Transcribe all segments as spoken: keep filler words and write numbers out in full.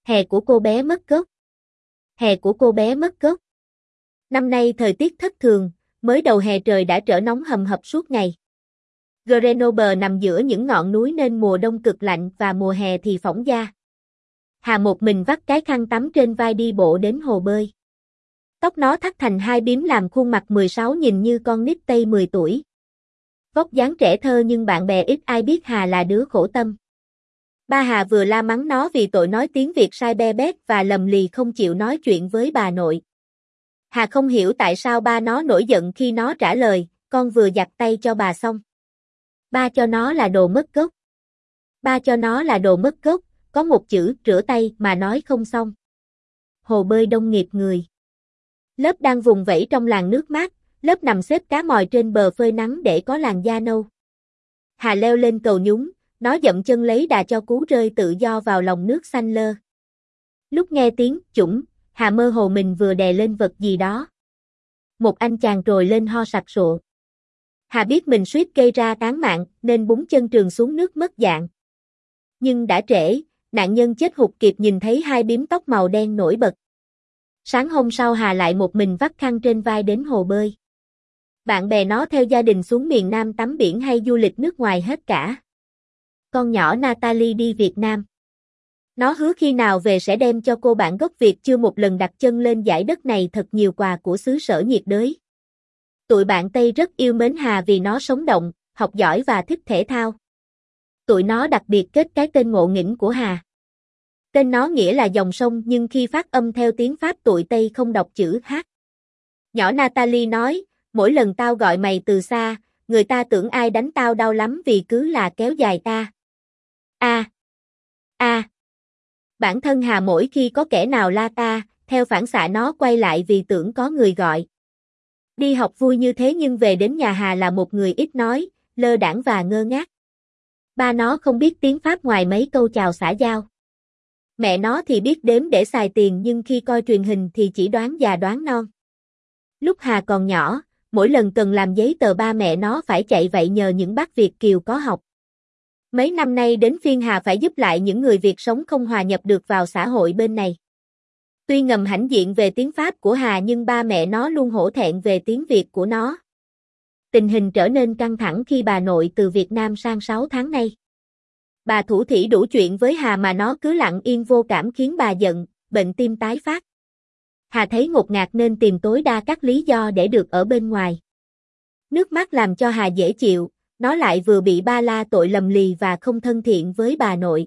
Hè của cô bé mất gốc. Hè của cô bé mất gốc. Năm nay thời tiết thất thường, mới đầu hè trời đã trở nóng hầm hập suốt ngày. Grenoble nằm giữa những ngọn núi nên mùa đông cực lạnh và mùa hè thì phỏng da. Hà một mình vắt cái khăn tắm trên vai đi bộ đến hồ bơi. Tóc nó thắt thành hai bím làm khuôn mặt mười sáu nhìn như con nít Tây mười tuổi. Vóc dáng trẻ thơ nhưng bạn bè ít ai biết Hà là đứa khổ tâm. Ba Hà vừa la mắng nó vì tội nói tiếng Việt sai be bét và lầm lì không chịu nói chuyện với bà nội. Hà không hiểu tại sao ba nó nổi giận khi nó trả lời, con vừa giặt tay cho bà xong. Ba cho nó là đồ mất gốc. Ba cho nó là đồ mất gốc, có một chữ rửa tay mà nói không xong. Hồ bơi đông nghịt người. Lớp đang vùng vẫy trong làn nước mát, lớp nằm xếp cá mòi trên bờ phơi nắng để có làn da nâu. Hà leo lên cầu nhúng, nó dậm chân lấy đà cho cú rơi tự do vào lòng nước xanh lơ. Lúc nghe tiếng chủng, Hà mơ hồ mình vừa đè lên vật gì đó. Một anh chàng trồi lên ho sặc sụa. Hà biết mình suýt gây ra án mạng nên búng chân trườn xuống nước mất dạng. Nhưng đã trễ, nạn nhân chết hụt kịp nhìn thấy hai bím tóc màu đen nổi bật. Sáng hôm sau Hà lại một mình vắt khăn trên vai đến hồ bơi. Bạn bè nó theo gia đình xuống miền Nam tắm biển hay du lịch nước ngoài hết cả. Con nhỏ Natalie đi Việt Nam. Nó hứa khi nào về sẽ đem cho cô bạn gốc Việt chưa một lần đặt chân lên dải đất này thật nhiều quà của xứ sở nhiệt đới. Tụi bạn Tây rất yêu mến Hà vì nó sống động, học giỏi và thích thể thao. Tụi nó đặc biệt kết cái tên ngộ nghĩnh của Hà. Tên nó nghĩa là dòng sông nhưng khi phát âm theo tiếng Pháp tụi Tây không đọc chữ H. Nhỏ Natalie nói, mỗi lần tao gọi mày từ xa, người ta tưởng ai đánh tao đau lắm vì cứ là kéo dài ta. A. A. Bản thân Hà mỗi khi có kẻ nào la ta, theo phản xạ nó quay lại vì tưởng có người gọi. Đi học vui như thế nhưng về đến nhà Hà là một người ít nói, lơ đãng và ngơ ngác. Ba nó không biết tiếng Pháp ngoài mấy câu chào xã giao. Mẹ nó thì biết đếm để xài tiền nhưng khi coi truyền hình thì chỉ đoán già đoán non. Lúc Hà còn nhỏ, mỗi lần cần làm giấy tờ ba mẹ nó phải chạy vậy nhờ những bác Việt kiều có học. Mấy năm nay đến phiên Hà phải giúp lại những người Việt sống không hòa nhập được vào xã hội bên này. Tuy ngầm hãnh diện về tiếng Pháp của Hà nhưng ba mẹ nó luôn hổ thẹn về tiếng Việt của nó. Tình hình trở nên căng thẳng khi bà nội từ Việt Nam sang sáu tháng nay. Bà thủ thỉ đủ chuyện với Hà mà nó cứ lặng yên vô cảm khiến bà giận, bệnh tim tái phát. Hà thấy ngột ngạt nên tìm tối đa các lý do để được ở bên ngoài. Nước mắt làm cho Hà dễ chịu, nó lại vừa bị ba la tội lầm lì và không thân thiện với bà nội.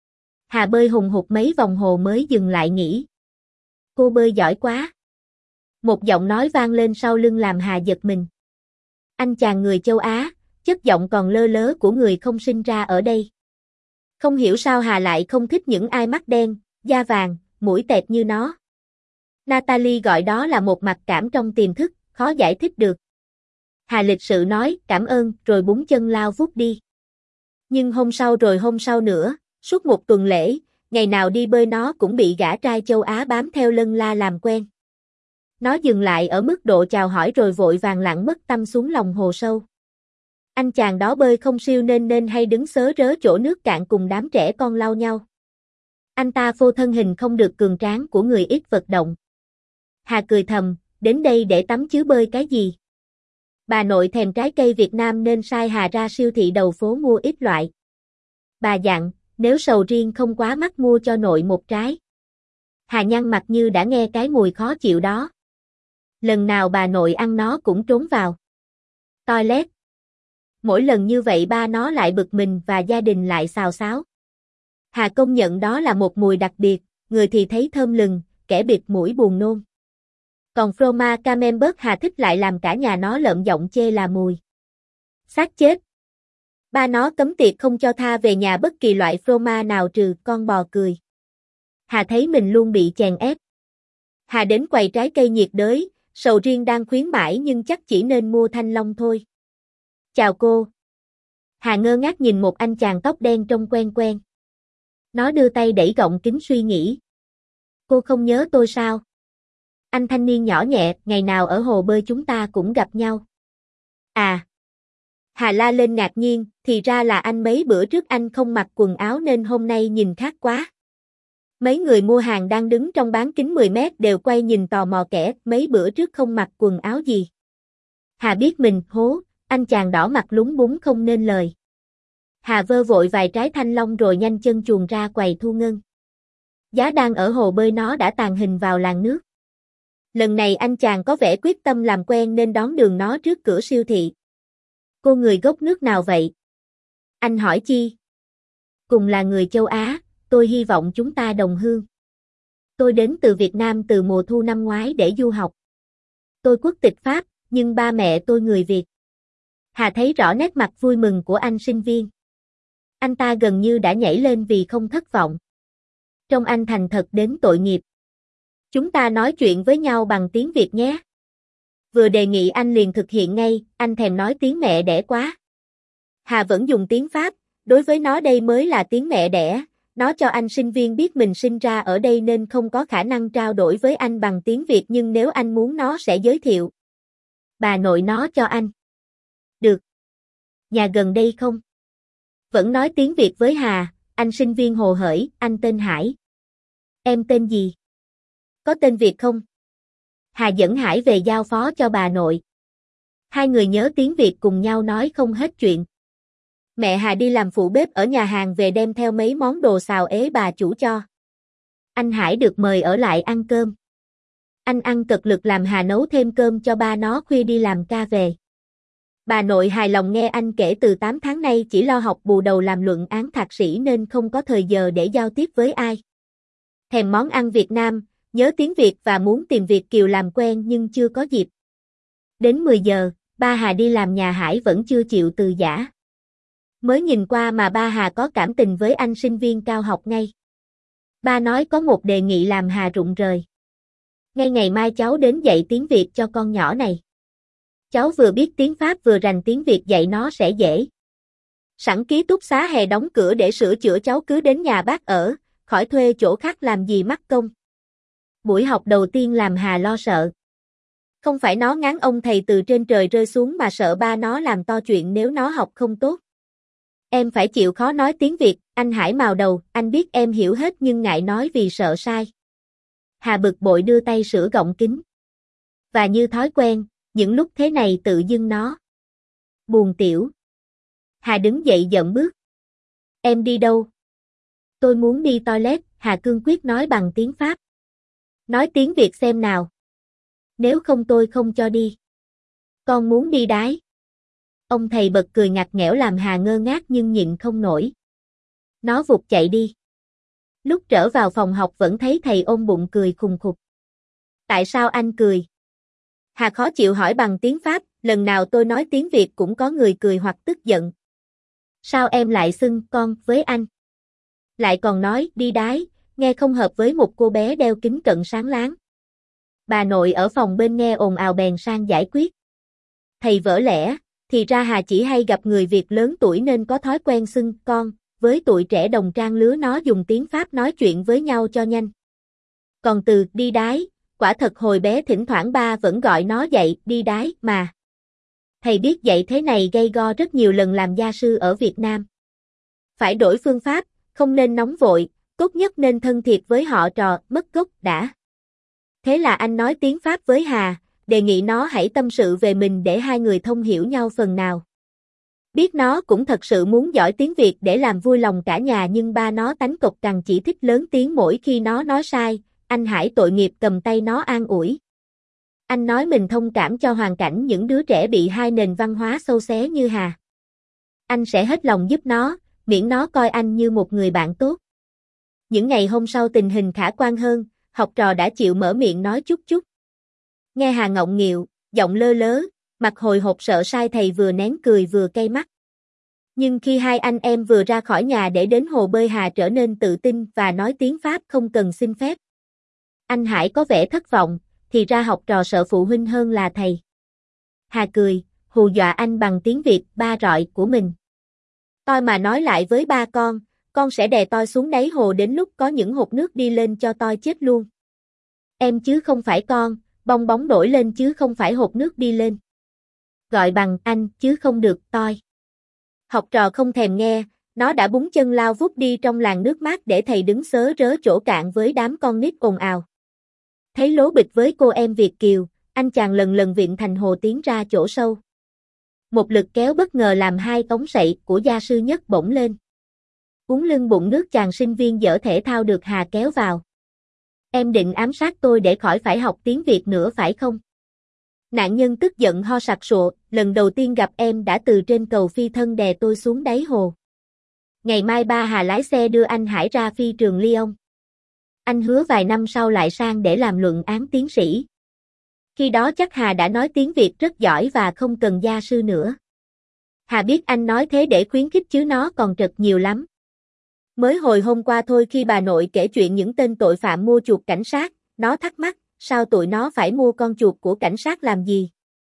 Hà bơi hùng hục mấy vòng hồ mới dừng lại nghỉ. Cô bơi giỏi quá. Một giọng nói vang lên sau lưng làm Hà giật mình. Anh chàng người châu Á, chất giọng còn lơ lớ của người không sinh ra ở đây. Không hiểu sao Hà lại không thích những ai mắt đen, da vàng, mũi tẹt như nó. Natalie gọi đó là một mặc cảm trong tiềm thức, khó giải thích được. Hà lịch sự nói cảm ơn rồi búng chân lao vút đi. Nhưng hôm sau rồi hôm sau nữa, suốt một tuần lễ, ngày nào đi bơi nó cũng bị gã trai châu Á bám theo lân la làm quen. Nó dừng lại ở mức độ chào hỏi rồi vội vàng lặn mất tăm xuống lòng hồ sâu. Anh chàng đó bơi không siêu nên nên hay đứng xớ rớ chỗ nước cạn cùng đám trẻ con lau nhau. Anh ta phô thân hình không được cường tráng của người ít vận động. Hà cười thầm, đến đây để tắm chứ bơi cái gì. Bà nội thèm trái cây Việt Nam nên sai Hà ra siêu thị đầu phố mua ít loại. Bà dặn, nếu sầu riêng không quá mắc mua cho nội một trái. Hà nhăn mặt như đã nghe cái mùi khó chịu đó. Lần nào bà nội ăn nó cũng trốn vào toilet. Mỗi lần như vậy ba nó lại bực mình và gia đình lại xào xáo. Hà công nhận đó là một mùi đặc biệt, người thì thấy thơm lừng, kẻ bịt mũi buồn nôn. Còn fromage Camembert Hà thích lại làm cả nhà nó lợm giọng chê là mùi xác chết. Ba nó cấm tiệc không cho tha về nhà bất kỳ loại fromage nào trừ con bò cười. Hà thấy mình luôn bị chèn ép. Hà đến quầy trái cây nhiệt đới, sầu riêng đang khuyến mãi nhưng chắc chỉ nên mua thanh long thôi. Chào cô. Hà ngơ ngác nhìn một anh chàng tóc đen trông quen quen. Nó đưa tay đẩy gọng kính suy nghĩ. Cô không nhớ tôi sao? Anh thanh niên nhỏ nhẹ, ngày nào ở hồ bơi chúng ta cũng gặp nhau. À. Hà la lên ngạc nhiên, thì ra là anh mấy bữa trước anh không mặc quần áo nên hôm nay nhìn khác quá. Mấy người mua hàng đang đứng trong bán kính mười mét đều quay nhìn tò mò kẻ mấy bữa trước không mặc quần áo gì. Hà biết mình hố, anh chàng đỏ mặt lúng búng không nên lời. Hà vơ vội vài trái thanh long rồi nhanh chân chuồn ra quầy thu ngân. Giá đang ở hồ bơi nó đã tàng hình vào làn nước. Lần này anh chàng có vẻ quyết tâm làm quen nên đón đường nó trước cửa siêu thị. Cô người gốc nước nào vậy? Anh hỏi chi? Cùng là người châu Á, tôi hy vọng chúng ta đồng hương. Tôi đến từ Việt Nam từ mùa thu năm ngoái để du học. Tôi quốc tịch Pháp, nhưng ba mẹ tôi người Việt. Hà thấy rõ nét mặt vui mừng của anh sinh viên. Anh ta gần như đã nhảy lên vì không thất vọng. Trông anh thành thật đến tội nghiệp. Chúng ta nói chuyện với nhau bằng tiếng Việt nhé. Vừa đề nghị anh liền thực hiện ngay, anh thèm nói tiếng mẹ đẻ quá. Hà vẫn dùng tiếng Pháp, đối với nó đây mới là tiếng mẹ đẻ. Nó cho anh sinh viên biết mình sinh ra ở đây nên không có khả năng trao đổi với anh bằng tiếng Việt, nhưng nếu anh muốn nó sẽ giới thiệu bà nội nó cho anh. Được. Nhà gần đây không? Vẫn nói tiếng Việt với Hà, anh sinh viên hồ hởi, anh tên Hải. Em tên gì? Có tên Việt không? Hà dẫn Hải về giao phó cho bà nội. Hai người nhớ tiếng Việt cùng nhau nói không hết chuyện. Mẹ Hà đi làm phụ bếp ở nhà hàng về đem theo mấy món đồ xào ế bà chủ cho. Anh Hải được mời ở lại ăn cơm. Anh ăn cật lực làm Hà nấu thêm cơm cho ba nó khuya đi làm ca về. Bà nội hài lòng nghe anh kể từ tám tháng nay chỉ lo học bù đầu làm luận án thạc sĩ nên không có thời giờ để giao tiếp với ai. Thèm món ăn Việt Nam, nhớ tiếng Việt và muốn tìm Việt kiều làm quen nhưng chưa có dịp. Đến mười giờ, ba Hà đi làm nhà Hải vẫn chưa chịu từ giã. Mới nhìn qua mà ba Hà có cảm tình với anh sinh viên cao học ngay. Ba nói có một đề nghị làm Hà rụng rời. Ngay ngày mai cháu đến dạy tiếng Việt cho con nhỏ này. Cháu vừa biết tiếng Pháp vừa rành tiếng Việt dạy nó sẽ dễ. Sẵn ký túc xá hè đóng cửa để sửa chữa cháu cứ đến nhà bác ở, khỏi thuê chỗ khác làm gì mắc công. Buổi học đầu tiên làm Hà lo sợ. Không phải nó ngán ông thầy từ trên trời rơi xuống mà sợ ba nó làm to chuyện nếu nó học không tốt. Em phải chịu khó nói tiếng Việt, anh Hải mào đầu, anh biết em hiểu hết nhưng ngại nói vì sợ sai. Hà bực bội đưa tay sửa gọng kính. Và như thói quen, những lúc thế này tự dưng nó buồn tiểu. Hà đứng dậy dậm bước. Em đi đâu? Tôi muốn đi toilet, Hà cương quyết nói bằng tiếng Pháp. Nói tiếng Việt xem nào. Nếu không tôi không cho đi. Con muốn đi đái. Ông thầy bật cười ngặt nghẽo làm Hà ngơ ngác nhưng nhịn không nổi. Nó vụt chạy đi. Lúc trở vào phòng học vẫn thấy thầy ôm bụng cười khùng khục. Tại sao anh cười? Hà khó chịu hỏi bằng tiếng Pháp, lần nào tôi nói tiếng Việt cũng có người cười hoặc tức giận. Sao em lại xưng con với anh? Lại còn nói đi đái, nghe không hợp với một cô bé đeo kính cận sáng láng. Bà nội ở phòng bên nghe ồn ào bèn sang giải quyết. Thầy vỡ lẽ, thì ra Hà chỉ hay gặp người Việt lớn tuổi nên có thói quen xưng con, với tụi trẻ đồng trang lứa nó dùng tiếng Pháp nói chuyện với nhau cho nhanh. Còn từ đi đái, quả thật hồi bé thỉnh thoảng ba vẫn gọi nó dậy đi đái mà. Thầy biết dạy thế này gây go rất nhiều lần làm gia sư ở Việt Nam. Phải đổi phương pháp, không nên nóng vội, tốt nhất nên thân thiệt với họ trò mất gốc đã. Thế là anh nói tiếng Pháp với Hà, đề nghị nó hãy tâm sự về mình để hai người thông hiểu nhau phần nào. Biết nó cũng thật sự muốn giỏi tiếng Việt để làm vui lòng cả nhà nhưng ba nó tánh cộc cằn chỉ thích lớn tiếng mỗi khi nó nói sai, anh Hải tội nghiệp cầm tay nó an ủi. Anh nói mình thông cảm cho hoàn cảnh những đứa trẻ bị hai nền văn hóa xâu xé như Hà. Anh sẽ hết lòng giúp nó, miễn nó coi anh như một người bạn tốt. Những ngày hôm sau tình hình khả quan hơn, học trò đã chịu mở miệng nói chút chút. Nghe Hà ngọng nghịu, giọng lơ lớ, mặt hồi hộp sợ sai thầy vừa nén cười vừa cay mắt. Nhưng khi hai anh em vừa ra khỏi nhà để đến hồ bơi Hà trở nên tự tin và nói tiếng Pháp không cần xin phép. Anh Hải có vẻ thất vọng, thì ra học trò sợ phụ huynh hơn là thầy. Hà cười, hù dọa anh bằng tiếng Việt ba rọi của mình. Tôi mà nói lại với ba con, con sẽ đè tôi xuống đáy hồ đến lúc có những hột nước đi lên cho tôi chết luôn. Em chứ không phải con, bong bóng nổi lên chứ không phải hột nước đi lên. Gọi bằng anh chứ không được tôi. Học trò không thèm nghe, Nó đã búng chân lao vút đi trong làn nước mát để thầy đứng xớ rớ chỗ cạn với đám con nít ồn ào. Thấy lố bịch với cô em Việt kiều, anh chàng lần lần viện thành hồ tiến ra chỗ sâu. Một lực kéo bất ngờ làm hai ống sậy của gia sư nhất bổng lên. Uống lưng bụng nước chàng sinh viên dở thể thao được Hà kéo vào. Em định ám sát tôi để khỏi phải học tiếng Việt nữa phải không? Nạn nhân tức giận ho sặc sụa, lần đầu tiên gặp em đã từ trên cầu phi thân đè tôi xuống đáy hồ. Ngày mai ba Hà lái xe đưa anh Hải ra phi trường Lyon. Anh hứa vài năm sau lại sang để làm luận án tiến sĩ. Khi đó chắc Hà đã nói tiếng Việt rất giỏi và không cần gia sư nữa. Hà biết anh nói thế để khuyến khích chứ nó còn trật nhiều lắm. Mới hồi hôm qua thôi khi bà nội kể chuyện những tên tội phạm mua chuột cảnh sát, nó thắc mắc, sao tụi nó phải mua con chuột của cảnh sát làm gì?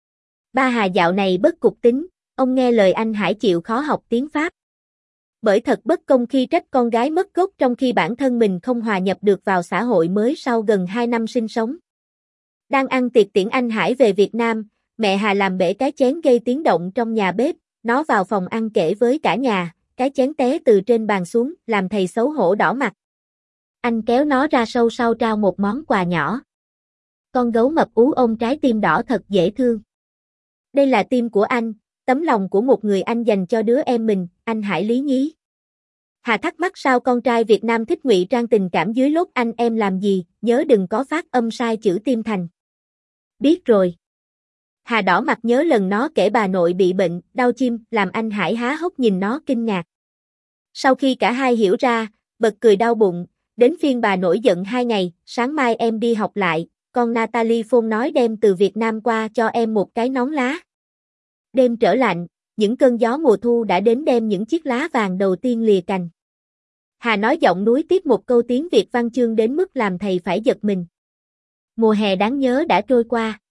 Ba Hà dạo này bất cục tính, ông nghe lời anh Hải chịu khó học tiếng Pháp. Bởi thật bất công khi trách con gái mất gốc trong khi bản thân mình không hòa nhập được vào xã hội mới sau gần hai năm sinh sống. Đang ăn tiệc tiễn anh Hải về Việt Nam, mẹ Hà làm bể cái chén gây tiếng động trong nhà bếp, nó vào phòng ăn kể với cả nhà, cái chén té từ trên bàn xuống, làm thầy xấu hổ đỏ mặt. Anh kéo nó ra sâu sau trao một món quà nhỏ. Con gấu mập ú ôm trái tim đỏ thật dễ thương. Đây là tim của anh, tấm lòng của một người anh dành cho đứa em mình, anh Hải lý nhí. Hà thắc mắc sao con trai Việt Nam thích ngụy trang tình cảm dưới lốt anh em làm gì, nhớ đừng có phát âm sai chữ tim thành. Biết rồi. Hà đỏ mặt nhớ lần nó kể bà nội bị bệnh, đau chim, làm anh Hải há hốc nhìn nó kinh ngạc. Sau khi cả hai hiểu ra, bật cười đau bụng, đến phiên bà nổi giận hai ngày, sáng mai em đi học lại, con Natalie phone nói đem từ Việt Nam qua cho em một cái nón lá. Đêm trở lạnh, những cơn gió mùa thu đã đến đem những chiếc lá vàng đầu tiên lìa cành. Hà nói giọng núi tiếp một câu tiếng Việt văn chương đến mức làm thầy phải giật mình. Mùa hè đáng nhớ đã trôi qua.